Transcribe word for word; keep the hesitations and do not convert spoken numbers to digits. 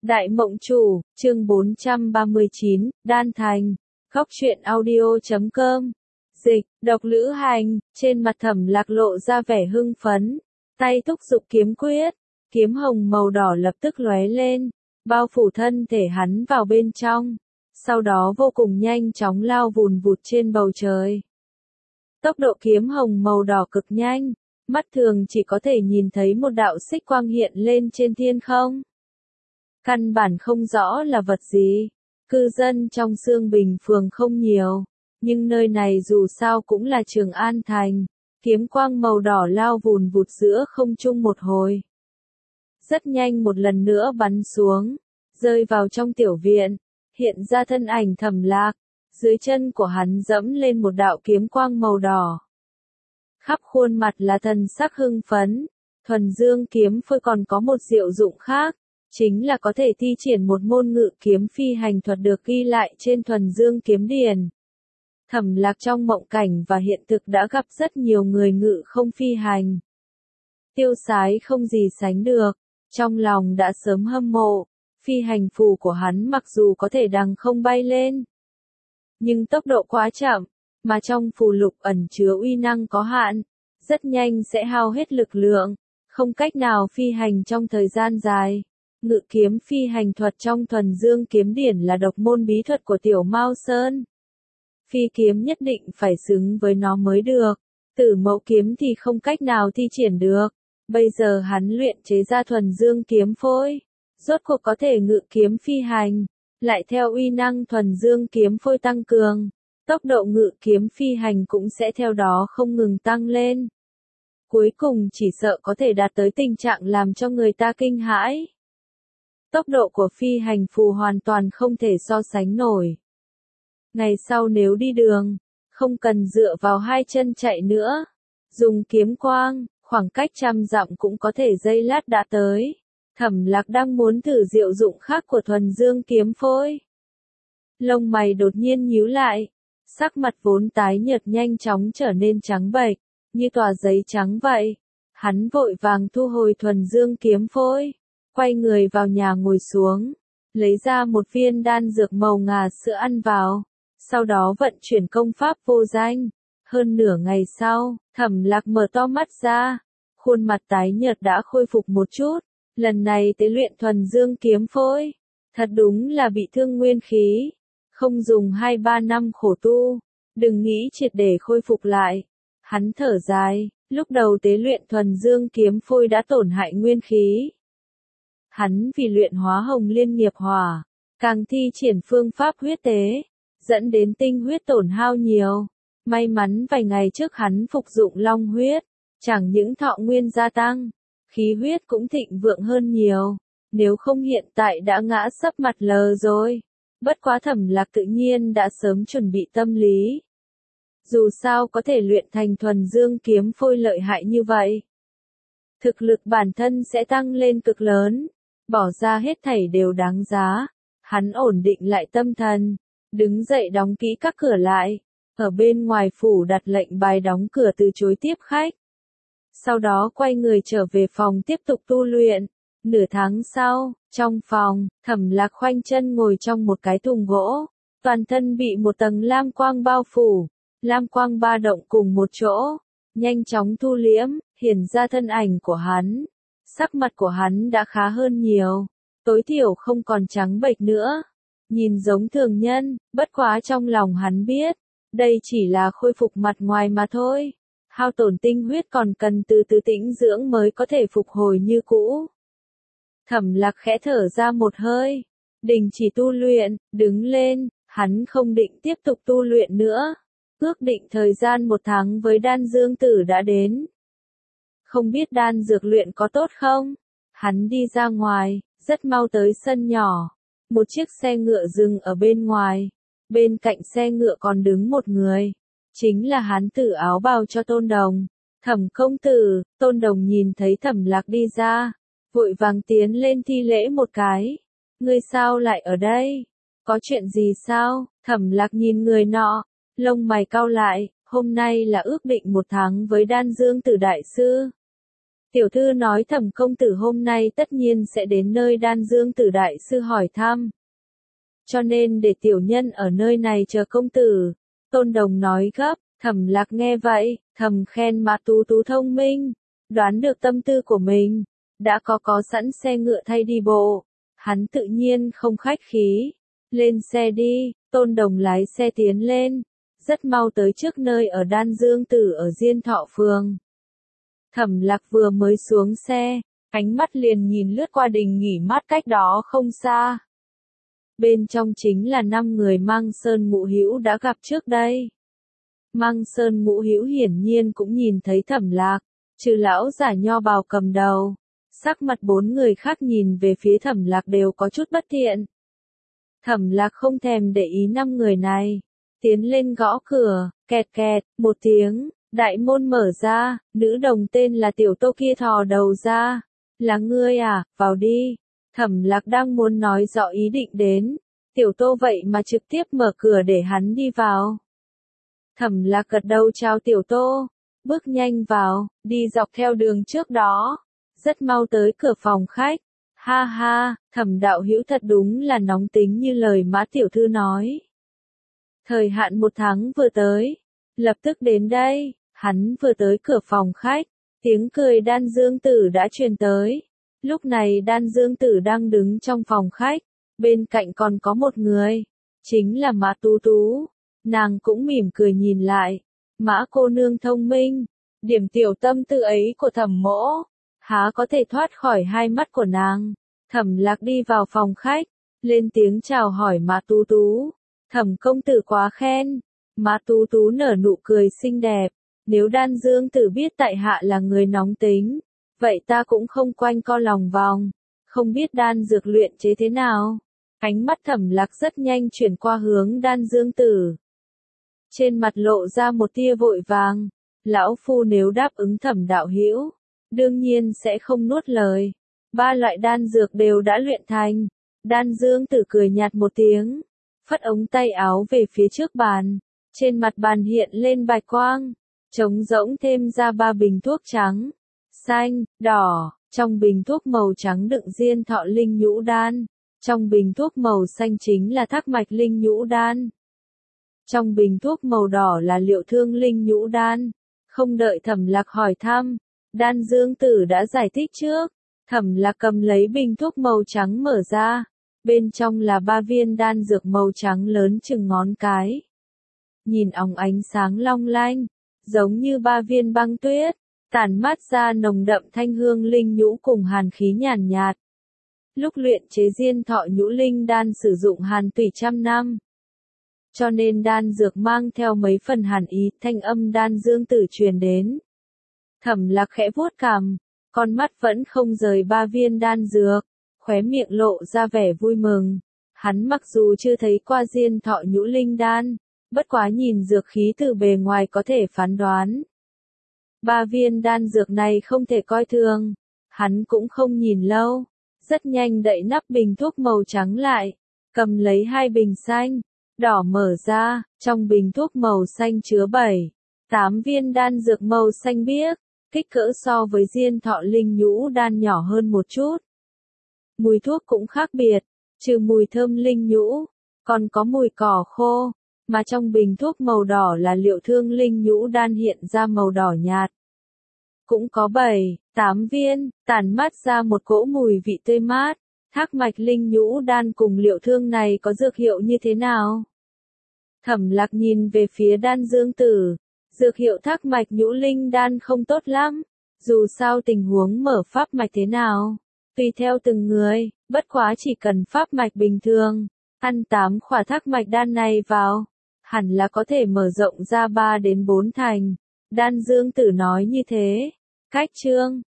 Đại Mộng Chủ, chương bốn trăm ba mươi chín, Đan Thành, Góc truyện audio chấm com. Dịch, độc lữ hành, trên mặt Thẩm Lạc lộ ra vẻ hưng phấn, tay thúc giục kiếm quyết, kiếm hồng màu đỏ lập tức lóe lên, bao phủ thân thể hắn vào bên trong, sau đó vô cùng nhanh chóng lao vùn vụt trên bầu trời. Tốc độ kiếm hồng màu đỏ cực nhanh, mắt thường chỉ có thể nhìn thấy một đạo xích quang hiện lên trên thiên không. Căn bản không rõ là vật gì, cư dân trong Xương Bình phường không nhiều, nhưng nơi này dù sao cũng là Trường An Thành, kiếm quang màu đỏ lao vùn vụt giữa không trung một hồi. Rất nhanh một lần nữa bắn xuống, rơi vào trong tiểu viện, hiện ra thân ảnh Thẩm Lạc, dưới chân của hắn dẫm lên một đạo kiếm quang màu đỏ. Khắp khuôn mặt là thần sắc hưng phấn, thuần dương kiếm phôi còn có một diệu dụng khác, chính là có thể thi triển một môn ngự kiếm phi hành thuật được ghi lại trên thuần dương kiếm điển. Thẩm Lạc trong mộng cảnh và hiện thực đã gặp rất nhiều người ngự không phi hành. Tiêu sái không gì sánh được, trong lòng đã sớm hâm mộ, phi hành phù của hắn mặc dù có thể đằng không bay lên, nhưng tốc độ quá chậm, mà trong phù lục ẩn chứa uy năng có hạn, rất nhanh sẽ hao hết lực lượng, không cách nào phi hành trong thời gian dài. Ngự kiếm phi hành thuật trong thuần dương kiếm điển là độc môn bí thuật của Tiểu Mao Sơn. Phi kiếm nhất định phải xứng với nó mới được, Tử Mẫu kiếm thì không cách nào thi triển được. Bây giờ hắn luyện chế ra thuần dương kiếm phôi, rốt cuộc có thể ngự kiếm phi hành, lại theo uy năng thuần dương kiếm phôi tăng cường, tốc độ ngự kiếm phi hành cũng sẽ theo đó không ngừng tăng lên. Cuối cùng chỉ sợ có thể đạt tới tình trạng làm cho người ta kinh hãi. Tốc độ của phi hành phù hoàn toàn không thể so sánh nổi. Ngày sau nếu đi đường, không cần dựa vào hai chân chạy nữa, dùng kiếm quang, khoảng cách trăm dặm cũng có thể giây lát đã tới. Thẩm Lạc đang muốn thử diệu dụng khác của thuần dương kiếm phôi. Lông mày đột nhiên nhíu lại, sắc mặt vốn tái nhợt nhanh chóng trở nên trắng bệch, như tòa giấy trắng vậy. Hắn vội vàng thu hồi thuần dương kiếm phôi, quay người vào nhà ngồi xuống, lấy ra một viên đan dược màu ngà sữa ăn vào, sau đó vận chuyển công pháp vô danh. Hơn nửa ngày sau, Thẩm Lạc mở to mắt ra, khuôn mặt tái nhợt đã khôi phục một chút, lần này tế luyện thuần dương kiếm phôi, thật đúng là bị thương nguyên khí, không dùng hai ba năm khổ tu, đừng nghĩ triệt để khôi phục lại. Hắn thở dài, lúc đầu tế luyện thuần dương kiếm phôi đã tổn hại nguyên khí. Hắn vì luyện hóa hồng liên nghiệp hỏa, càng thi triển phương pháp huyết tế, dẫn đến tinh huyết tổn hao nhiều. May mắn vài ngày trước hắn phục dụng long huyết, chẳng những thọ nguyên gia tăng, khí huyết cũng thịnh vượng hơn nhiều, nếu không hiện tại đã ngã sấp mặt lờ rồi. Bất quá Thẩm Lạc tự nhiên đã sớm chuẩn bị tâm lý. Dù sao có thể luyện thành thuần dương kiếm phôi lợi hại như vậy, thực lực bản thân sẽ tăng lên cực lớn, bỏ ra hết thảy đều đáng giá. Hắn ổn định lại tâm thần, đứng dậy đóng kỹ các cửa lại, ở bên ngoài phủ đặt lệnh bài đóng cửa từ chối tiếp khách. Sau đó quay người trở về phòng tiếp tục tu luyện. Nửa tháng sau, trong phòng, Thẩm Lạc khoanh chân ngồi trong một cái thùng gỗ, toàn thân bị một tầng lam quang bao phủ, lam quang ba động cùng một chỗ, nhanh chóng thu liễm, hiển ra thân ảnh của hắn. Sắc mặt của hắn đã khá hơn nhiều, tối thiểu không còn trắng bệch nữa, nhìn giống thường nhân, bất quá trong lòng hắn biết, đây chỉ là khôi phục mặt ngoài mà thôi. Hao tổn tinh huyết còn cần từ từ tĩnh dưỡng mới có thể phục hồi như cũ. Thẩm Lạc khẽ thở ra một hơi, đình chỉ tu luyện, đứng lên, hắn không định tiếp tục tu luyện nữa. Ước định thời gian một tháng với Đan Dương Tử đã đến. Không biết đan dược luyện có tốt không? Hắn đi ra ngoài, rất mau tới sân nhỏ. Một chiếc xe ngựa dừng ở bên ngoài. Bên cạnh xe ngựa còn đứng một người. Chính là hán tử áo bào cho Tôn Đồng. Thẩm công tử. Tôn Đồng nhìn thấy Thẩm Lạc đi ra, vội vàng tiến lên thi lễ một cái. Ngươi sao lại ở đây? Có chuyện gì sao? Thẩm Lạc nhìn người nọ, lông mày cau lại. Hôm nay là ước định một tháng với Đan Dương Tử đại sư. Tiểu thư nói Thẩm công tử hôm nay tất nhiên sẽ đến nơi Đan Dương Tử đại sư hỏi thăm. Cho nên để tiểu nhân ở nơi này chờ công tử. Tôn Đồng nói gấp. Thẩm Lạc nghe vậy, thầm khen Mã Tú Tú thông minh, đoán được tâm tư của mình, đã có có sẵn xe ngựa thay đi bộ. Hắn tự nhiên không khách khí, lên xe đi. Tôn Đồng lái xe tiến lên, rất mau tới trước nơi ở Đan Dương Tử ở Diên Thọ Phường. Thẩm Lạc vừa mới xuống xe, ánh mắt liền nhìn lướt qua đình nghỉ mát cách đó không xa. Bên trong chính là năm người Mang Sơn Ngũ Hữu đã gặp trước đây. Mang Sơn Ngũ Hữu hiển nhiên cũng nhìn thấy Thẩm Lạc, trừ lão giả nho bào cầm đầu, sắc mặt bốn người khác nhìn về phía Thẩm Lạc đều có chút bất thiện. Thẩm Lạc không thèm để ý năm người này, tiến lên gõ cửa, kẹt kẹt, một tiếng, đại môn mở ra, nữ đồng tên là Tiểu Tô kia thò đầu ra, là ngươi à, vào đi. Thẩm Lạc đang muốn nói rõ ý định đến, Tiểu Tô vậy mà trực tiếp mở cửa để hắn đi vào. Thẩm Lạc gật đầu chào Tiểu Tô, bước nhanh vào, đi dọc theo đường trước đó, rất mau tới cửa phòng khách. Ha ha, Thẩm đạo hữu thật đúng là nóng tính như lời Mã tiểu thư nói. Thời hạn một tháng vừa tới, lập tức đến đây. Hắn vừa tới cửa phòng khách, tiếng cười Đan Dương Tử đã truyền tới. Lúc này Đan Dương Tử đang đứng trong phòng khách, bên cạnh còn có một người, chính là Mã Tú Tú. Nàng cũng mỉm cười nhìn lại, Mã cô nương thông minh, điểm tiểu tâm tư ấy của Thẩm mỗ, há có thể thoát khỏi hai mắt của nàng. Thẩm Lạc đi vào phòng khách, lên tiếng chào hỏi Mã Tú Tú. Thẩm công tử quá khen. Mã Tú Tú nở nụ cười xinh đẹp. Nếu Đan Dương Tử biết tại hạ là người nóng tính, vậy ta cũng không quanh co lòng vòng, không biết đan dược luyện chế thế nào. Ánh mắt Thẩm Lạc rất nhanh chuyển qua hướng Đan Dương Tử. Trên mặt lộ ra một tia vội vàng, lão phu nếu đáp ứng Thẩm đạo hữu, đương nhiên sẽ không nuốt lời. Ba loại đan dược đều đã luyện thành. Đan Dương Tử cười nhạt một tiếng, phất ống tay áo về phía trước bàn, trên mặt bàn hiện lên bạch quang. Trống rỗng thêm ra ba bình thuốc trắng, xanh, đỏ, trong bình thuốc màu trắng đựng Diên Thọ Linh Nhũ Đan, trong bình thuốc màu xanh chính là Thác Mạch Linh Nhũ Đan. Trong bình thuốc màu đỏ là Liệu Thương Linh Nhũ Đan. Không đợi Thẩm Lạc hỏi thăm, Đan Dương Tử đã giải thích trước. Thẩm Lạc cầm lấy bình thuốc màu trắng mở ra, bên trong là ba viên đan dược màu trắng lớn chừng ngón cái. Nhìn óng ánh sáng long lanh, giống như ba viên băng tuyết, tản mát ra nồng đậm thanh hương linh nhũ cùng hàn khí nhàn nhạt. Lúc luyện chế Diên Thọ Nhũ Linh Đan sử dụng hàn tủy trăm năm, cho nên đan dược mang theo mấy phần hàn ý. Thanh âm Đan Dương Tử truyền đến. Thẩm Lạc khẽ vuốt cằm, con mắt vẫn không rời ba viên đan dược, khóe miệng lộ ra vẻ vui mừng. Hắn mặc dù chưa thấy qua Diên Thọ Nhũ Linh Đan, bất quá nhìn dược khí từ bề ngoài có thể phán đoán. Ba viên đan dược này không thể coi thường. Hắn cũng không nhìn lâu, rất nhanh đậy nắp bình thuốc màu trắng lại, cầm lấy hai bình xanh, đỏ mở ra, trong bình thuốc màu xanh chứa bảy, tám viên đan dược màu xanh biếc, kích cỡ so với Diên Thọ Linh Nhũ Đan nhỏ hơn một chút. Mùi thuốc cũng khác biệt, trừ mùi thơm linh nhũ, còn có mùi cỏ khô. Mà trong bình thuốc màu đỏ là Liệu Thương Linh Nhũ Đan hiện ra màu đỏ nhạt. Cũng có bảy, tám viên, tản mát ra một cỗ mùi vị tươi mát. Thác Mạch Linh Nhũ Đan cùng Liệu Thương này có dược hiệu như thế nào? Thẩm Lạc nhìn về phía Đan Dương Tử. Dược hiệu Thác Mạch Nhũ Linh Đan không tốt lắm. Dù sao tình huống mở pháp mạch thế nào, tùy theo từng người, bất quá chỉ cần pháp mạch bình thường, ăn tám khỏa Thác Mạch Đan này vào, hẳn là có thể mở rộng ra ba đến bốn thành. Đan Dương Tử nói như thế. Cách chương